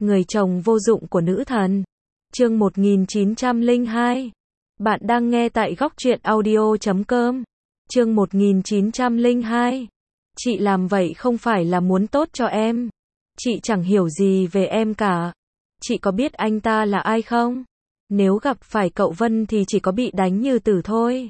Người chồng vô dụng của nữ thần. Chương 1902. Bạn đang nghe tại góc truyện audio.com. Chương 1902. Chị làm vậy không phải là muốn tốt cho em. Chị chẳng hiểu gì về em cả. Chị có biết anh ta là ai không? Nếu gặp phải cậu Vân thì chỉ có bị đánh như tử thôi.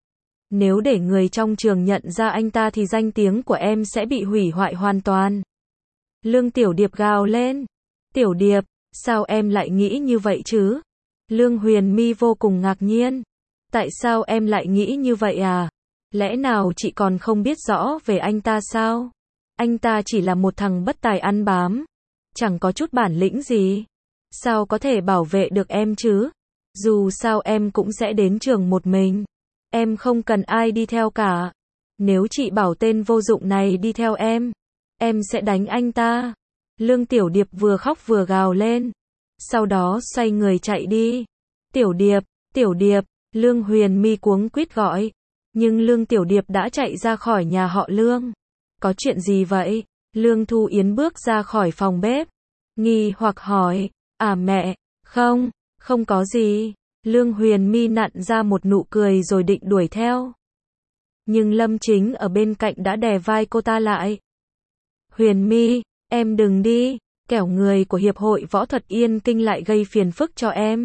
Nếu để người trong trường nhận ra anh ta thì danh tiếng của em sẽ bị hủy hoại hoàn toàn. Lương Tiểu Điệp gào lên. Tiểu Điệp, sao em lại nghĩ như vậy chứ? Lương Huyền My vô cùng ngạc nhiên. Tại sao em lại nghĩ như vậy à? Lẽ nào chị còn không biết rõ về anh ta sao? Anh ta chỉ là một thằng bất tài ăn bám. Chẳng có chút bản lĩnh gì. Sao có thể bảo vệ được em chứ? Dù sao em cũng sẽ đến trường một mình. Em không cần ai đi theo cả. Nếu chị bảo tên vô dụng này đi theo em sẽ đánh anh ta. Lương Tiểu Điệp vừa khóc vừa gào lên. Sau đó xoay người chạy đi. Tiểu Điệp, Lương Huyền My cuống quýt gọi. Nhưng Lương Tiểu Điệp đã chạy ra khỏi nhà họ Lương. Có chuyện gì vậy? Lương Thu Yến bước ra khỏi phòng bếp. Nghi hoặc hỏi. À mẹ, không có gì. Lương Huyền My nặn ra một nụ cười rồi định đuổi theo. Nhưng Lâm Chính ở bên cạnh đã đè vai cô ta lại. Huyền My, em đừng đi, kẻo người của Hiệp hội Võ thuật Yên Kinh lại gây phiền phức cho em.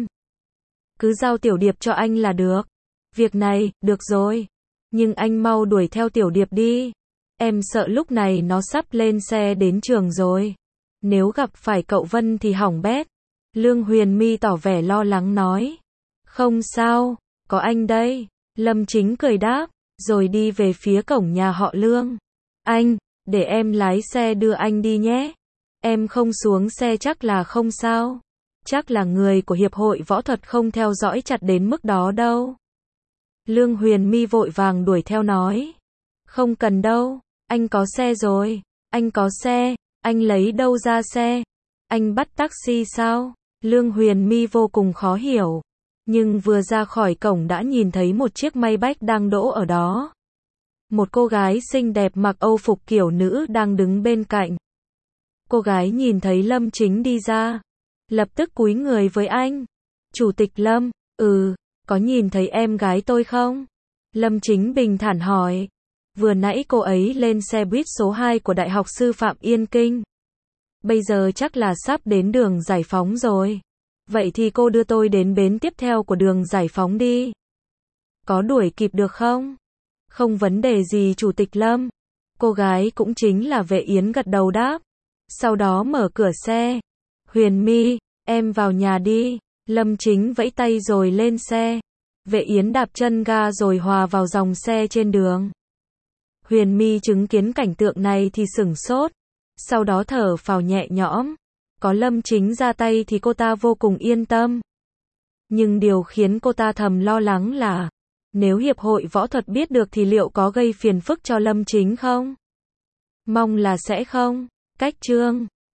Cứ giao Tiểu Điệp cho anh là được. Việc này, được rồi. Nhưng anh mau đuổi theo Tiểu Điệp đi. Em sợ lúc này nó sắp lên xe đến trường rồi. Nếu gặp phải cậu Vân thì hỏng bét. Lương Huyền My tỏ vẻ lo lắng nói. Không sao, có anh đây. Lâm Chính cười đáp, rồi đi về phía cổng nhà họ Lương. Anh, để em lái xe đưa anh đi nhé. Em không xuống xe chắc là không sao. Chắc là người của Hiệp hội Võ thuật không theo dõi chặt đến mức đó đâu. Lương Huyền My vội vàng đuổi theo nói. Không cần đâu, anh có xe rồi. Anh có xe, anh lấy đâu ra xe? Anh bắt taxi sao? Lương Huyền My vô cùng khó hiểu. Nhưng vừa ra khỏi cổng đã nhìn thấy một chiếc Maybach đang đỗ ở đó. Một cô gái xinh đẹp mặc Âu phục kiểu nữ đang đứng bên cạnh. Cô gái nhìn thấy Lâm Chính đi ra. Lập tức cúi người với anh. Chủ tịch Lâm, có nhìn thấy em gái tôi không? Lâm Chính bình thản hỏi. Vừa nãy cô ấy lên xe buýt số 2 của Đại học Sư phạm Yên Kinh. Bây giờ chắc là sắp đến đường Giải Phóng rồi. Vậy thì cô đưa tôi đến bến tiếp theo của đường Giải Phóng đi. Có đuổi kịp được không? Không vấn đề gì Chủ tịch Lâm. Cô gái cũng chính là Vệ Yến gật đầu đáp. Sau đó mở cửa xe. Huyền My, em vào nhà đi. Lâm Chính vẫy tay rồi lên xe. Vệ Yến đạp chân ga rồi hòa vào dòng xe trên đường. Huyền My chứng kiến cảnh tượng này thì sửng sốt. Sau đó thở phào nhẹ nhõm. Có Lâm Chính ra tay thì cô ta vô cùng yên tâm. Nhưng điều khiến cô ta thầm lo lắng là nếu Hiệp hội Võ thuật biết được thì liệu có gây phiền phức cho Lâm Chính không? Mong là sẽ không. Cách chương